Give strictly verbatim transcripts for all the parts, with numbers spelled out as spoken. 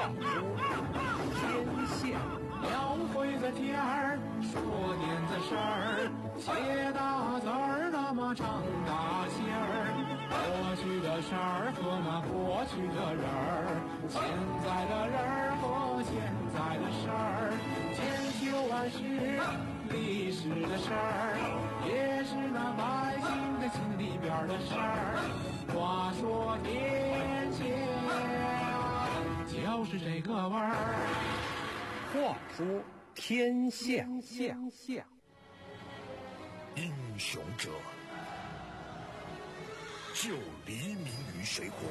话说天下， 描绘个天儿，说点子事儿，写大字儿，那么唱大戏儿。过去的事儿和那过去的人儿，现在的人儿和现在的事儿，千秋万世历史的事儿，也是那百姓的心里边的事儿。话说天下，就是这个味儿。 话说天下， 天下， 英雄者救黎民于水火，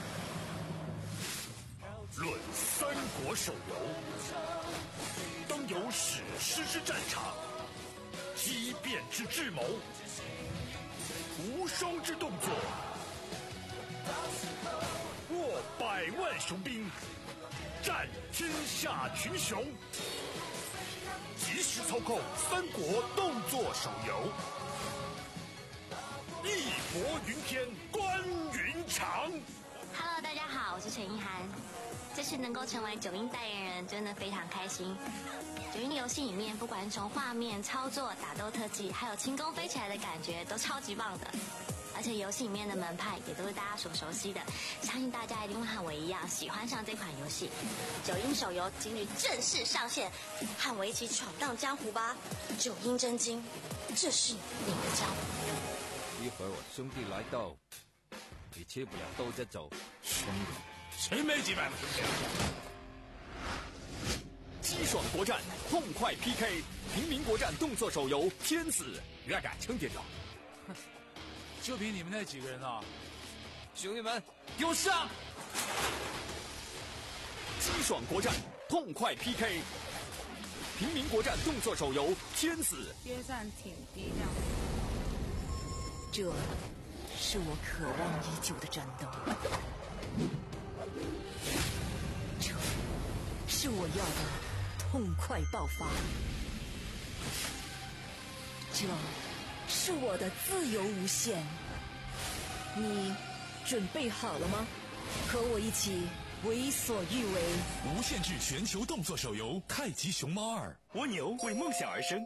论三国手游，当有史诗之战场，激变之智谋，无双之动作，握百万雄兵，战天下群雄。即时操控三国动作手游，义薄云天，关云长。 Hello， 大家好，我是陈意涵。这次能够成为九阴代言人，真的非常开心。九阴的游戏里面，不管是从画面、操作、打斗特技，还有轻功飞起来的感觉，都超级棒的。而且游戏里面的门派也都是大家所熟悉的，相信大家一定会和我一样喜欢上这款游戏。九阴手游今日正式上线，和我一起闯荡江湖吧！九阴真经，这是你的招。 一会儿我兄弟来到，你吃不了兜着走。 兄弟，谁没几百个兄弟？ 激爽国战，痛快 P K， 平民国战动作手游《天子》，越敢称点头。 哼，就凭你们那几个人啊！ 兄弟们，给我上！ 激爽国战，痛快 P K， 平民国战动作手游《天子》。 约战挺低调。 这是我渴望已久的战斗，这是我要的痛快爆发，这是我的自由无限。你准备好了吗？和我一起为所欲为。 无限制全球动作手游《太极熊猫二》， 蜗牛为梦想而生。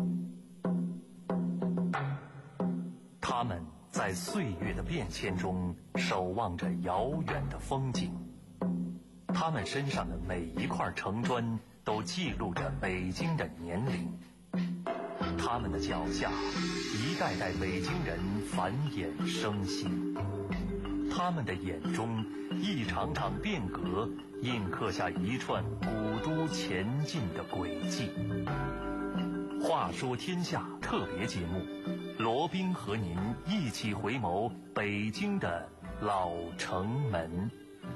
他们在岁月的变迁中守望着遥远的风景，他们身上的每一块城砖都记录着北京的年龄，他们的脚下一代代北京人繁衍生息，他们的眼中一场场变革印刻下一串古都前进的轨迹。话说天下特别节目，罗宾和您一起回眸北京的老城门。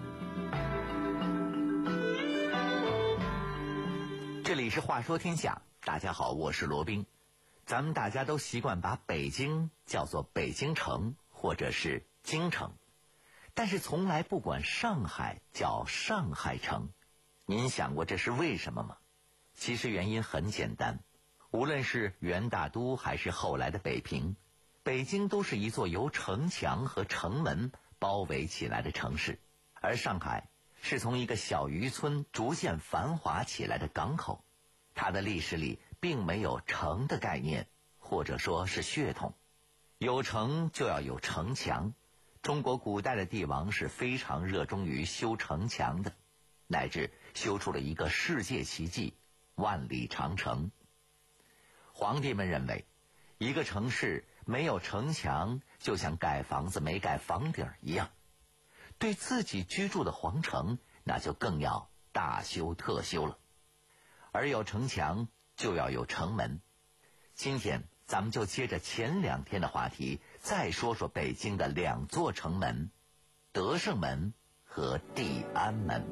这里是话说天下，大家好，我是罗宾。咱们大家都习惯把北京叫做北京城或者是京城，但是从来不管上海叫上海城。您想过这是为什么吗？其实原因很简单，无论是元大都还是后来的北平，北京都是一座由城墙和城门包围起来的城市，而上海是从一个小渔村逐渐繁华起来的港口。它的历史里并没有城的概念，或者说是血统。有城就要有城墙，中国古代的帝王是非常热衷于修城墙的，乃至修出了一个世界奇迹——万里长城。皇帝们认为，一个城市没有城墙，就像盖房子没盖房顶一样。对自己居住的皇城，那就更要大修特修了。而有城墙，就要有城门。今天咱们就接着前两天的话题，再说说北京的两座城门：德胜门和地安门。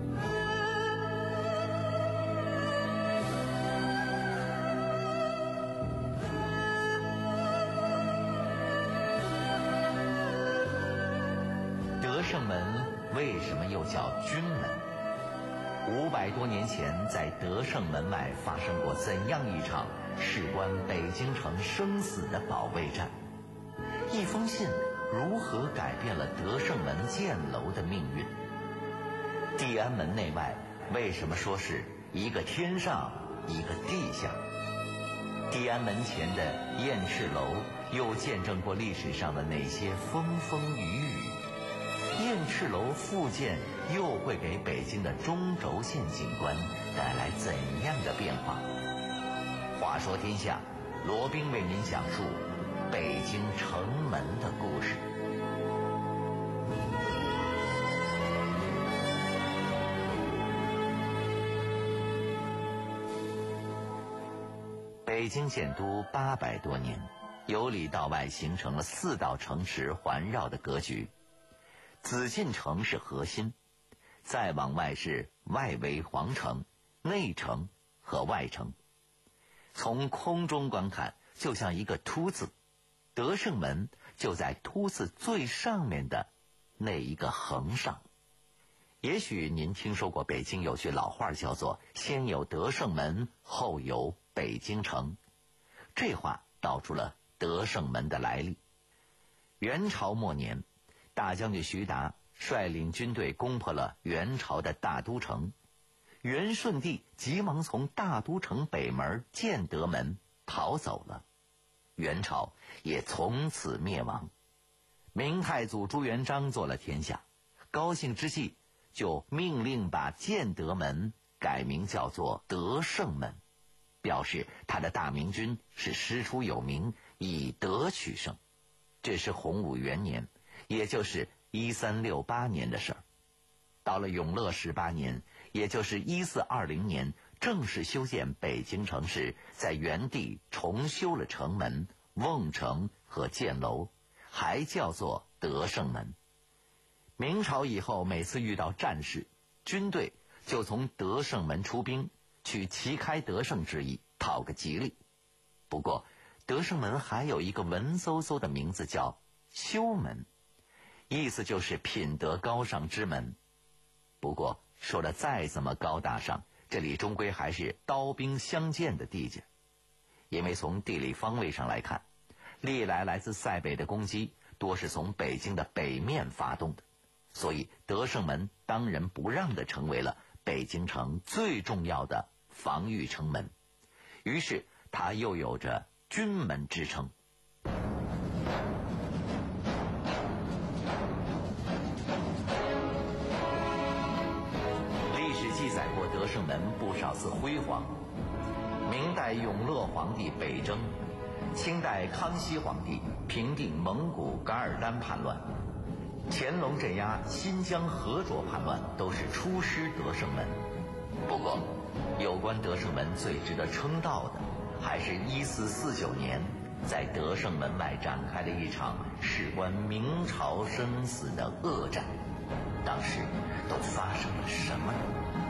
德胜门为什么又叫军门？五百多年前，在德胜门外发生过怎样一场事关北京城生死的保卫战？一封信如何改变了德胜门建楼的命运？ 地安门内外为什么说是一个天上一个地下？地安门前的雁翅楼又见证过历史上的哪些风风雨雨？雁翅楼复建又会给北京的中轴线景观带来怎样的变化？话说天下，罗宾为您讲述北京城门的故事。北京建都八百多年，由里到外形成了四道城池环绕的格局。紫禁城是核心，再往外是外围皇城、内城和外城。从空中观看，就像一个凸字，德胜门就在凸字最上面的那一个横上。也许您听说过北京有句老话叫做先有德胜门，后有北京城。这话道出了德胜门的来历。元朝末年，大将军徐达率领军队攻破了元朝的大都城，元顺帝急忙从大都城北门建德门逃走了，元朝也从此灭亡。明太祖朱元璋做了天下，高兴之际就命令把建德门改名叫做德胜门，表示他的大明军是师出有名，以德取胜。这是洪武元年，也就是一三六八年的事儿。到了永乐十八年，也就是一四二零年，正式修建北京城时，在原地重修了城门、瓮城和箭楼，还叫做德胜门。明朝以后，每次遇到战事，军队就从德胜门出兵，去旗开得胜之意，讨个吉利。不过德胜门还有一个文绉绉的名字，叫修门，意思就是品德高尚之门。不过说的再怎么高大上，这里终归还是刀兵相见的地界。因为从地理方位上来看，历来来自塞北的攻击多是从北京的北面发动的，所以德胜门当仁不让地成为了北京城最重要的防御城门，于是它又有着军门之称。历史记载过德胜门不少次辉煌，明代永乐皇帝北征，清代康熙皇帝平定蒙古噶尔丹叛乱，乾隆镇压新疆和卓叛乱，都是出师德胜门。不过有关德胜门最值得称道的，还是一四四九年在德胜门外展开了一场事关明朝生死的恶战。当时都发生了什么呢？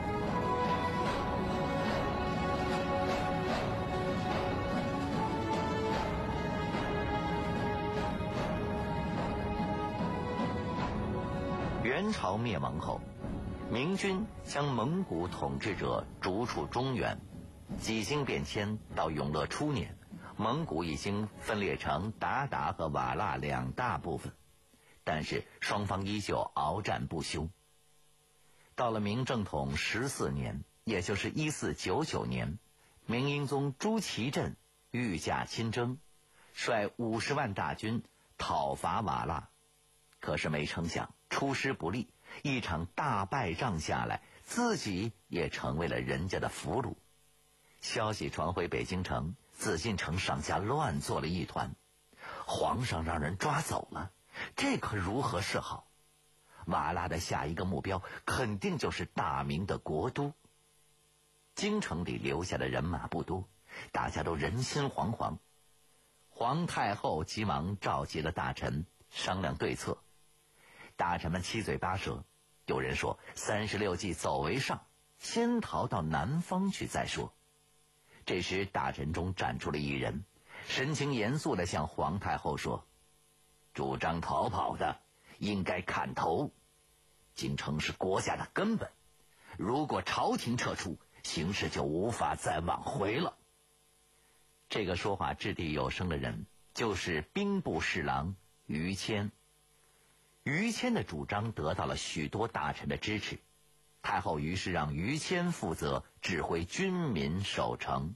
元朝灭亡后，明军将蒙古统治者逐出中原，几经变迁，到永乐初年，蒙古已经分裂成鞑靼和瓦剌两大部分，但是双方依旧鏖战不休。到了明正统十四年，也就是一四九九年，明英宗朱祁镇御驾亲征，率五十万大军讨伐瓦剌，可是没成想出师不利，一场大败仗下来，自己也成为了人家的俘虏。消息传回北京城，紫禁城上下乱作了一团，皇上让人抓走了，这可如何是好？瓦剌的下一个目标肯定就是大明的国都。京城里留下的人马不多，大家都人心惶惶。皇太后急忙召集了大臣商量对策，大臣们七嘴八舌，有人说三十六计走为上，先逃到南方去再说。这时大臣中站出了一人，神情严肃地向皇太后说，主张逃跑的应该砍头，京城是国家的根本，如果朝廷撤出，形势就无法再挽回了。这个说话掷地有声的人就是兵部侍郎于谦。于谦的主张得到了许多大臣的支持， 太后于是让于谦负责指挥军民守城。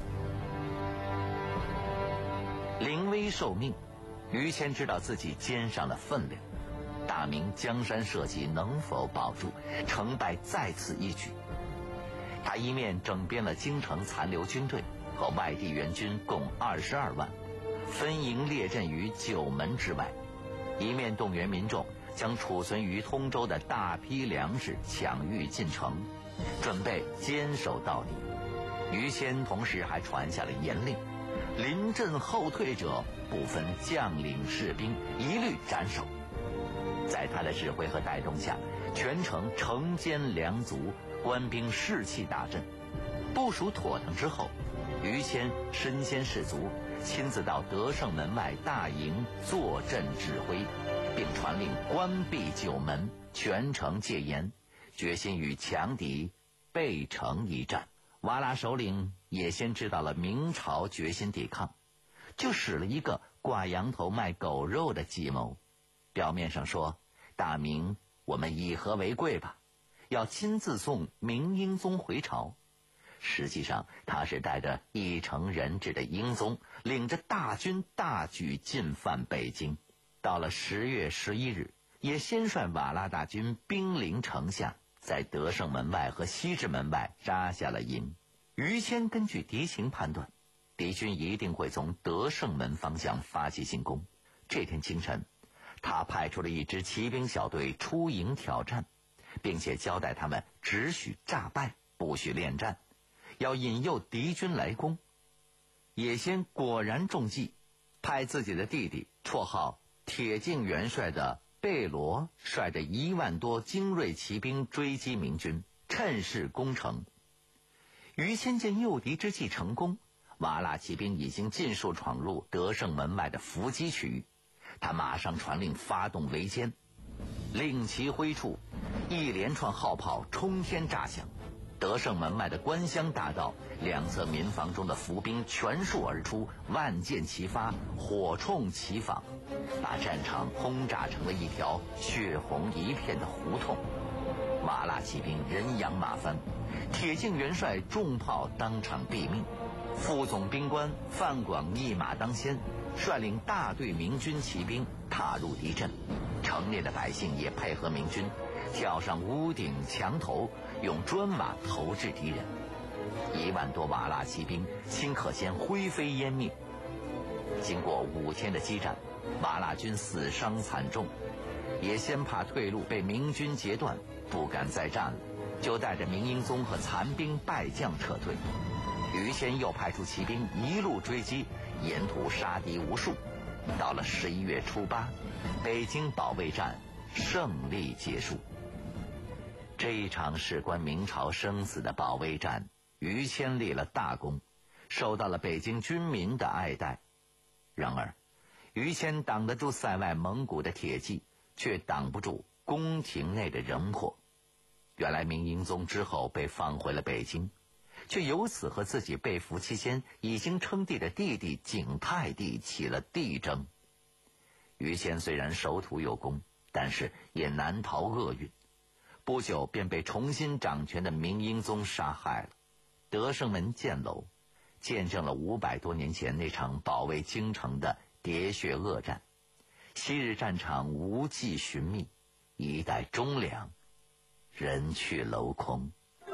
临危受命，于谦知道自己肩上的分量，大明江山社稷能否保住，成败在此一举。他一面整编了京城残留军队和外地援军共二十二万，分营列阵于九门之外，一面动员民众将储存于通州的大批粮食抢运进城，准备坚守到底。于谦同时还传下了严令，临阵后退者不分将领士兵，一律斩首。在他的指挥和带动下，全城城坚粮足，官兵士气大振。部署妥当之后，于谦身先士卒，亲自到德胜门外大营坐镇指挥，并传令关闭九门，全城戒严，决心与强敌背城一战。瓦剌首领也先知道了明朝决心抵抗，就使了一个挂羊头卖狗肉的计谋。表面上说，大明我们以和为贵吧，要亲自送明英宗回朝。实际上他是带着一城人质的英宗，领着大军大举进犯北京。到了十月十一日，也先率瓦剌大军兵临城下，在德胜门外和西直门外扎下了营。于谦根据敌情判断，敌军一定会从德胜门方向发起进攻。这天清晨，他派出了一支骑兵小队出营挑战，并且交代他们只许诈败，不许恋战，要引诱敌军来攻。野先果然中计，派自己的弟弟绰号铁镜元帅的贝罗率着一万多精锐骑兵追击明军，趁势攻城。于谦见诱敌之计成功，瓦剌骑兵已经尽数闯入德胜门外的伏击区，他马上传令发动围歼，令旗挥处，一连串号炮冲天炸响。德胜门外的官乡大道两侧民房中的伏兵全数而出，万箭齐发，火铳齐放，把战场轰炸成了一条血红一片的胡同。瓦剌骑兵人仰马翻，铁镜元帅重炮当场毙命。副总兵官范广一马当先，率领大队明军骑兵踏入敌阵，城内的百姓也配合明军，跳上屋顶墙头，用砖瓦投掷敌人。一万多瓦剌骑兵顷刻间灰飞烟灭。经过五天的激战，瓦剌军死伤惨重，也先怕退路被明军截断，不敢再战了，就带着明英宗和残兵败将撤退。于谦又派出骑兵一路追击，沿途杀敌无数。到了十一月初八，北京保卫战胜利结束。这一场事关明朝生死的保卫战，于谦立了大功，受到了北京军民的爱戴。然而，于谦挡得住塞外蒙古的铁骑，却挡不住宫廷内的人祸。原来明英宗之后被放回了北京，却由此和自己被俘期间已经称帝的弟弟景泰帝起了帝争。于谦虽然守土有功，但是也难逃厄运，不久便被重新掌权的明英宗杀害了。德胜门箭楼见证了五百多年前那场保卫京城的喋血恶战。昔日战场无计寻觅，一代忠良，人去楼空。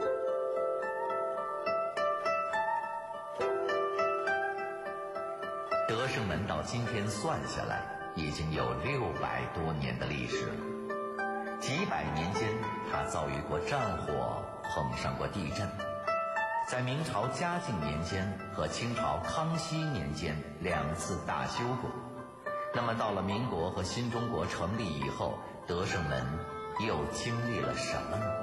德胜门到今天算下来已经有六百多年的历史了。几百年间，它遭遇过战火，碰上过地震。在明朝嘉靖年间和清朝康熙年间两次大修过。那么到了民国和新中国成立以后，德胜门又经历了什么呢？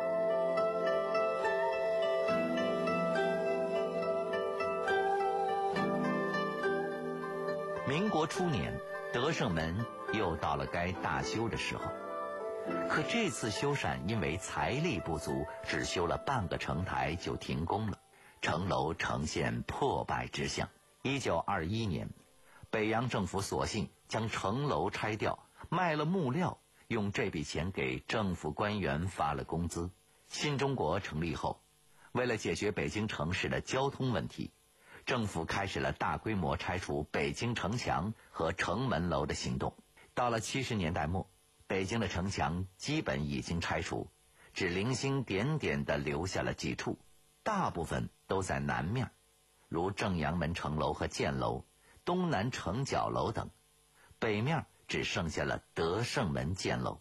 民国初年，德胜门又到了该大修的时候。可这次修缮因为财力不足，只修了半个城台就停工了，城楼呈现破败之象。一九二一年，北洋政府索性将城楼拆掉，卖了木料，用这笔钱给政府官员发了工资。 新中国成立后，为了解决北京城市的交通问题，政府开始了大规模拆除北京城墙和城门楼的行动。到了七十年代末，北京的城墙基本已经拆除，只零星点点地留下了几处，大部分都在南面，如正阳门城楼和箭楼、东南城角楼等，北面只剩下了德胜门箭楼。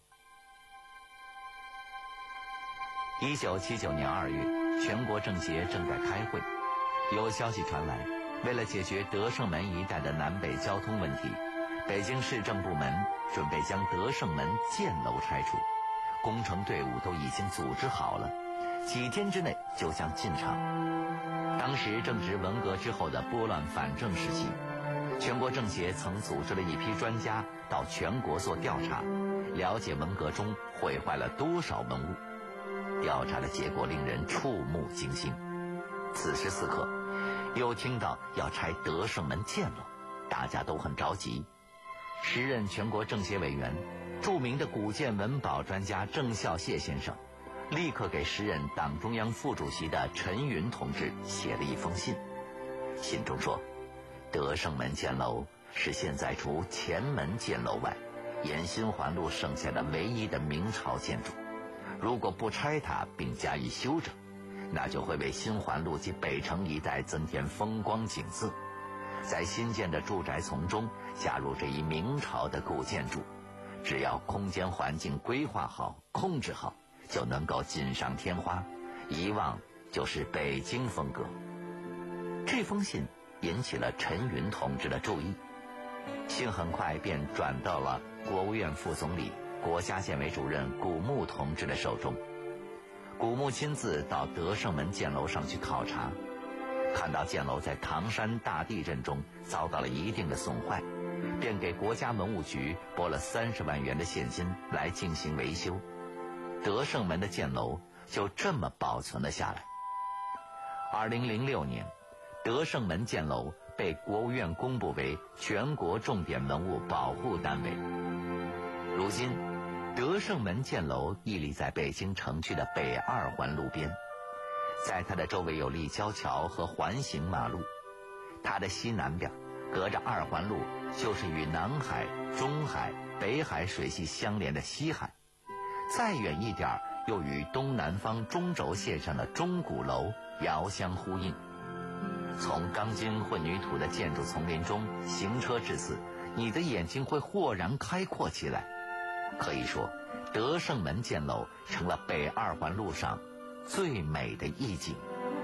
一九七九年二月，全国政协正在开会，有消息传来，为了解决德胜门一带的南北交通问题，北京市政部门准备将德胜门箭楼拆除，工程队伍都已经组织好了，几天之内就将进场。当时正值文革之后的拨乱反正时期，全国政协曾组织了一批专家到全国做调查，了解文革中毁坏了多少文物。调查的结果令人触目惊心。此时此刻，又听到要拆德胜门箭楼，大家都很着急。时任全国政协委员、著名的古建文保专家郑孝燮先生，立刻给时任党中央副主席的陈云同志写了一封信。信中说，德胜门箭楼是现在除前门箭楼外，沿新环路剩下的唯一的明朝建筑。如果不拆它并加以修整，那就会为新环路及北城一带增添风光景色。在新建的住宅丛中加入这一明朝的古建筑，只要空间环境规划好、控制好，就能够锦上添花，一望就是北京风格。这封信引起了陈云同志的注意，信很快便转到了国务院副总理、国家建委主任古牧同志的手中。古牧亲自到德胜门箭楼上去考察，看到箭楼在唐山大地震中遭到了一定的损坏，便给国家文物局拨了三十万元的现金来进行维修。德胜门的箭楼就这么保存了下来。二零零六年，德胜门箭楼被国务院公布为全国重点文物保护单位。如今，德胜门箭楼屹立在北京城区的北二环路边，在它的周围有立交桥和环形马路，它的西南边隔着二环路就是与南海、中海、北海水系相连的西海，再远一点又与东南方中轴线上的钟鼓楼遥相呼应。从钢筋混凝土的建筑丛林中行车至此，你的眼睛会豁然开阔起来。可以说，德胜门箭楼成了北二环路上最美的意境。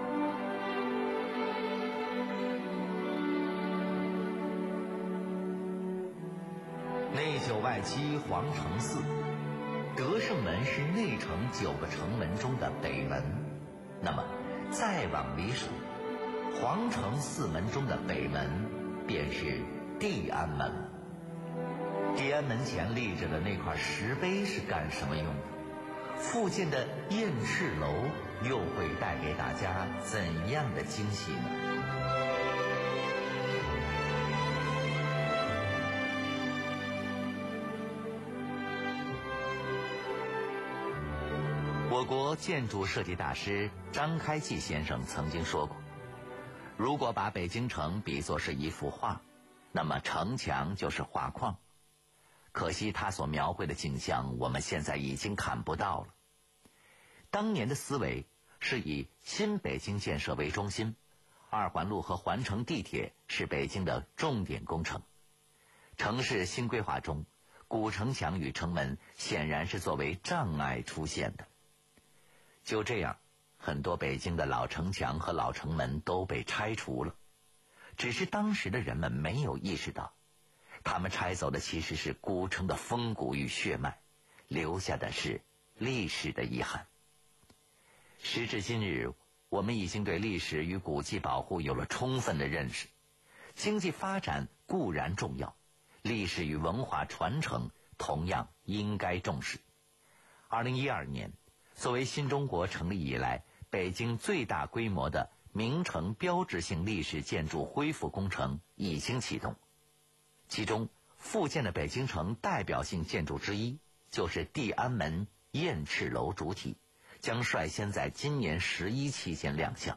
内九外七皇城四，德胜门是内城九个城门中的北门。那么再往里数，皇城四门中的北门便是地安门。地安门前立着的那块石碑是干什么用的？附近的燕翅楼又会带给大家怎样的惊喜呢？我国建筑设计大师张开济先生曾经说过，如果把北京城比作是一幅画，那么城墙就是画框。可惜他所描绘的景象我们现在已经看不到了。当年的思维是以新北京建设为中心，二环路和环城地铁是北京的重点工程。城市新规划中，古城墙与城门显然是作为障碍出现的。就这样，很多北京的老城墙和老城门都被拆除了，只是当时的人们没有意识到，他们拆走的其实是古城的风骨与血脉，留下的是历史的遗憾。时至今日，我们已经对历史与古迹保护有了充分的认识。经济发展固然重要，历史与文化传承同样应该重视。二零一二年，作为新中国成立以来北京最大规模的名城标志性历史建筑恢复工程已经启动。其中复建的北京城代表性建筑之一就是地安门燕翅楼主体， 将率先在今年十一期间亮相。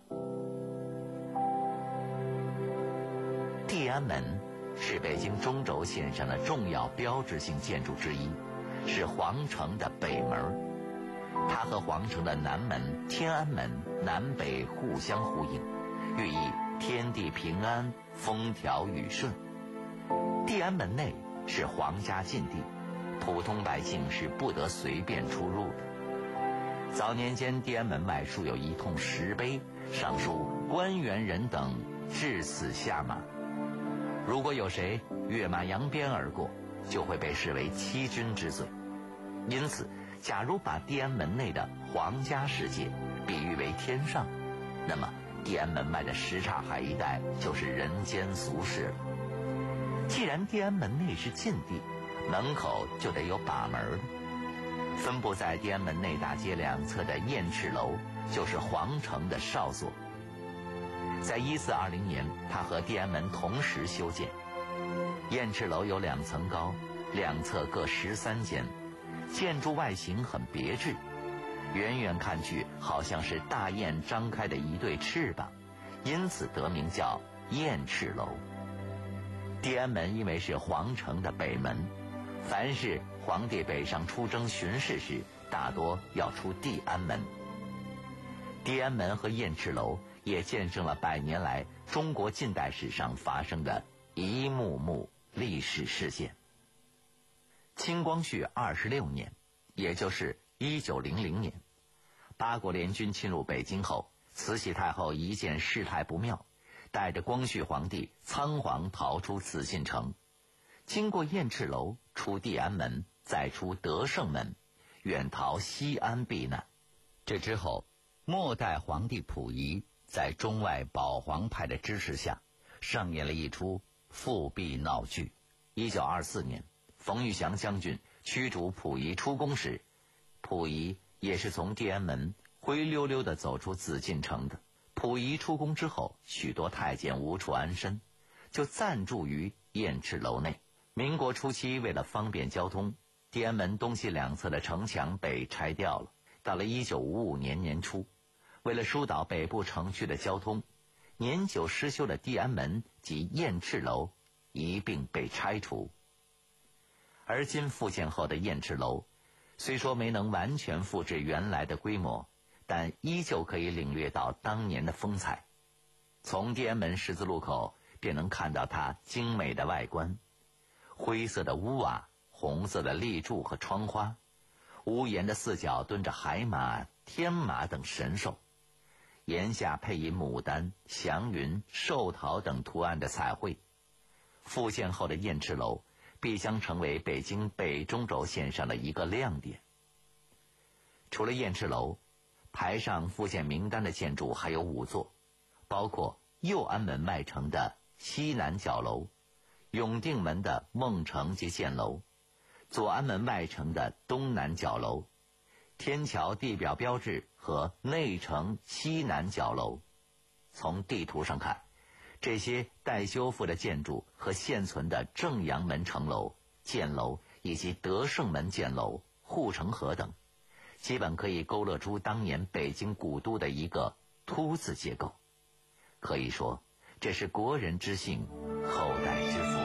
地安门是北京中轴线上的重要标志性建筑之一，是皇城的北门。它和皇城的南门天安门南北互相呼应，寓意天地平安，风调雨顺。地安门内是皇家禁地，普通百姓是不得随便出入的。早年间，地安门外竖有一通石碑，上书“官员人等至此下马”。如果有谁跃马扬鞭而过，就会被视为欺君之罪。因此，假如把地安门内的皇家世界比喻为天上，那么地安门外的什刹海一带就是人间俗世了。既然地安门内是禁地，门口就得有把门的。分布在地安门内大街两侧的燕翅楼就是皇城的哨所。在一四二零年，它和地安门同时修建。燕翅楼有两层高，两侧各十三间，建筑外形很别致，远远看去好像是大雁张开的一对翅膀，因此得名叫燕翅楼。地安门因为是皇城的北门，凡是皇帝北上出征巡视时，大多要出地安门。地安门和燕翅楼也见证了百年来中国近代史上发生的一幕幕历史事件。清光绪二十六年，也就是一九零零年，八国联军侵入北京后，慈禧太后一见事态不妙，带着光绪皇帝仓皇逃出紫禁城，经过燕翅楼，出地安门，再出德胜门，远逃西安避难。这之后，末代皇帝溥仪在中外保皇派的支持下，上演了一出复辟闹剧。一九二四年，冯玉祥将军驱逐溥仪出宫时，溥仪也是从地安门灰溜溜地走出紫禁城的。溥仪出宫之后，许多太监无处安身，就暂住于燕翅楼内。民国初期，为了方便交通，地安门东西两侧的城墙被拆掉了。到了一九五五年年初，为了疏导北部城区的交通，年久失修的地安门及燕翅楼一并被拆除。而今复建后的燕翅楼，虽说没能完全复制原来的规模，但依旧可以领略到当年的风采。从地安门十字路口便能看到它精美的外观，灰色的屋瓦，红色的立柱和窗花，屋檐的四角蹲着海马、天马等神兽，檐下配以牡丹、祥云、寿桃等图案的彩绘。复建后的燕翅楼必将成为北京北中轴线上的一个亮点。除了燕翅楼，排上复建名单的建筑还有五座，包括右安门外城的西南角楼、永定门的梦城及箭楼、左安门外城的东南角楼、天桥地表标志和内城西南角楼。从地图上看，这些待修复的建筑和现存的正阳门城楼、箭楼以及德胜门箭楼、护城河等，基本可以勾勒出当年北京古都的一个凸字结构。可以说，这是国人之幸，后代之福。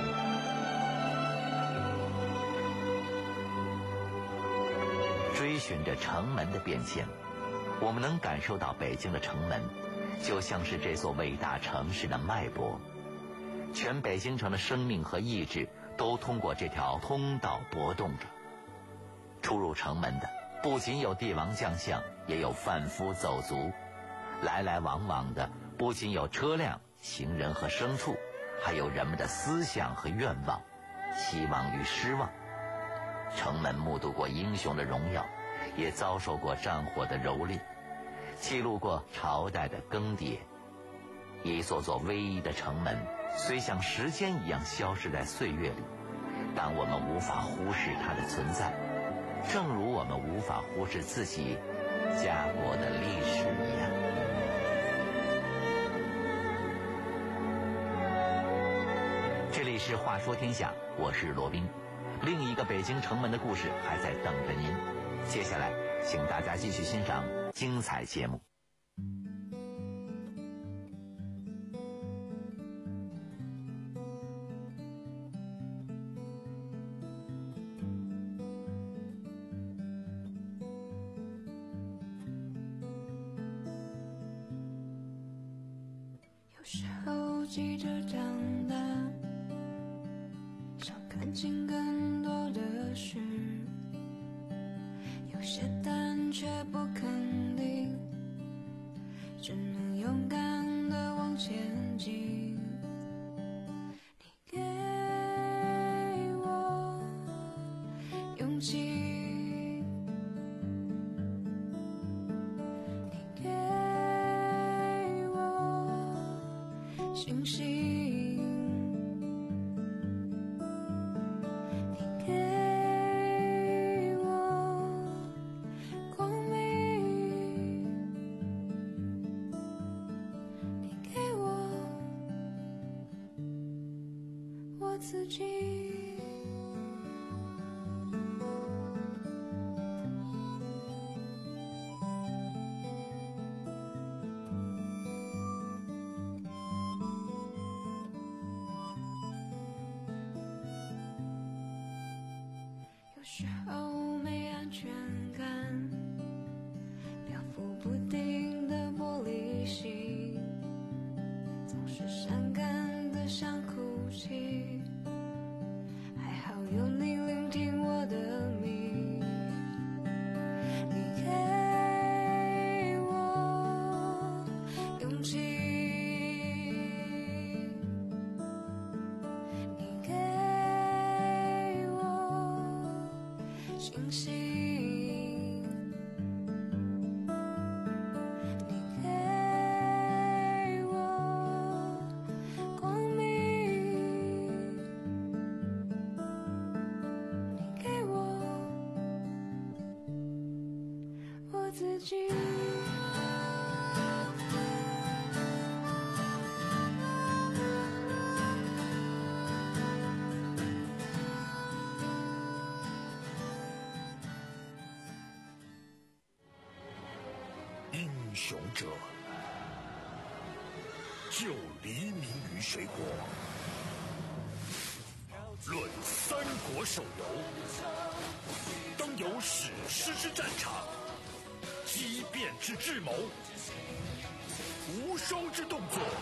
追寻着城门的变迁，我们能感受到北京的城门就像是这座伟大城市的脉搏，全北京城的生命和意志都通过这条通道搏动着。出入城门的不仅有帝王将相，也有贩夫走卒，来来往往的不仅有车辆、行人和牲畜，还有人们的思想和愿望，希望与失望。城门目睹过英雄的荣耀，也遭受过战火的蹂躏，记录过朝代的更迭。一座座巍巍的城门虽像时间一样消失在岁月里，但我们无法忽视它的存在，正如我们无法忽视自己家国的历史一样。这里是话说天下，我是罗宾。另一个北京城门的故事还在等着您。接下来请大家继续欣赏精彩节目。 有时候急着长大，想看清更多的事，有些胆却不肯定，只能勇敢地往前进。你给我勇气，你给我信心，你给我光明，你给我我自己。有时候没安全感，漂浮不定的玻璃心，总是伤感的想哭泣，还好有你聆听我的命。你给我勇气，你给信心，你给我光明，你给我我自己。 英雄者，就黎明于水果。论三国手游，当有史诗之战场，机变之智谋，无双之动作，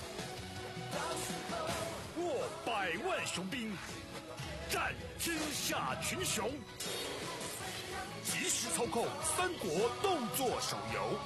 握百万雄兵，战天下群雄。即时操控三国动作手游，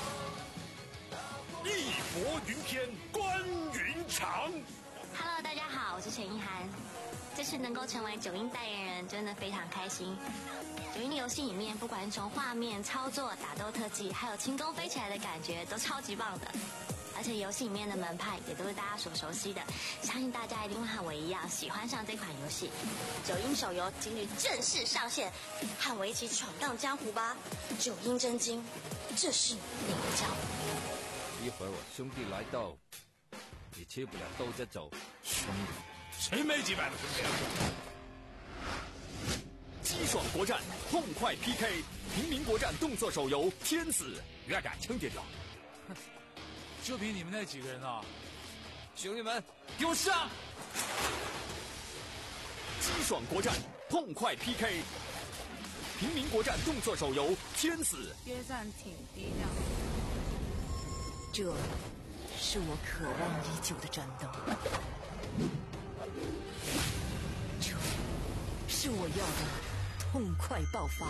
义薄云天，关云长。 Hello， 大家好，我是陈意涵。这次能够成为九阴代言人，真的非常开心。九阴的游戏里面，不管是从画面、操作、打斗特技，还有轻功飞起来的感觉，都超级棒的。而且游戏里面的门派也都是大家所熟悉的，相信大家一定会和我一样喜欢上这款游戏。九阴手游今日正式上线，和我一起闯荡江湖吧！九阴真经，这是哪个招？ 一会儿我兄弟来到，你吃不了兜着走。 兄弟，谁没几百个兄弟啊？ 激爽国战，痛快 P K， 平民国战动作手游《天子》，越敢轻点了。 就凭你们那几个人啊！ 兄弟们，给我上！ 激爽国战，痛快 P K， 平民国战动作手游《天子》。 约战挺低调。 这是我渴望已久的战斗，这是我要的痛快爆发，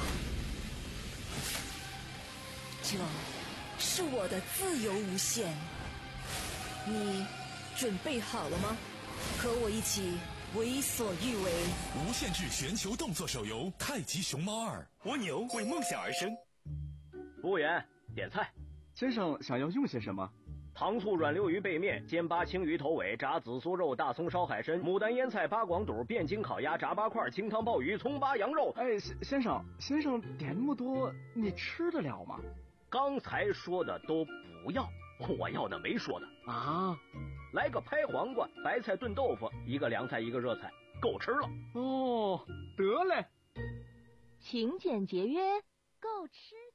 这是我的自由无限。你准备好了吗？和我一起为所欲为。 无限制全球动作手游《太极熊猫二》， 蜗牛为梦想而生。 服务员，点菜。 先生想要用些什么？ 糖醋软溜鱼背面、煎八青鱼头尾、炸紫苏肉、大葱烧海参、牡丹腌菜、八广肚、汴京烤鸭、炸八块、清汤鲍鱼、葱八羊肉。 哎，先生，先生点那么多，你吃得了吗？ 刚才说的都不要，我要的没说的啊。 来个拍黄瓜，白菜炖豆腐，一个凉菜，一个热菜，够吃了。 哦，得嘞。 勤俭节约， 够吃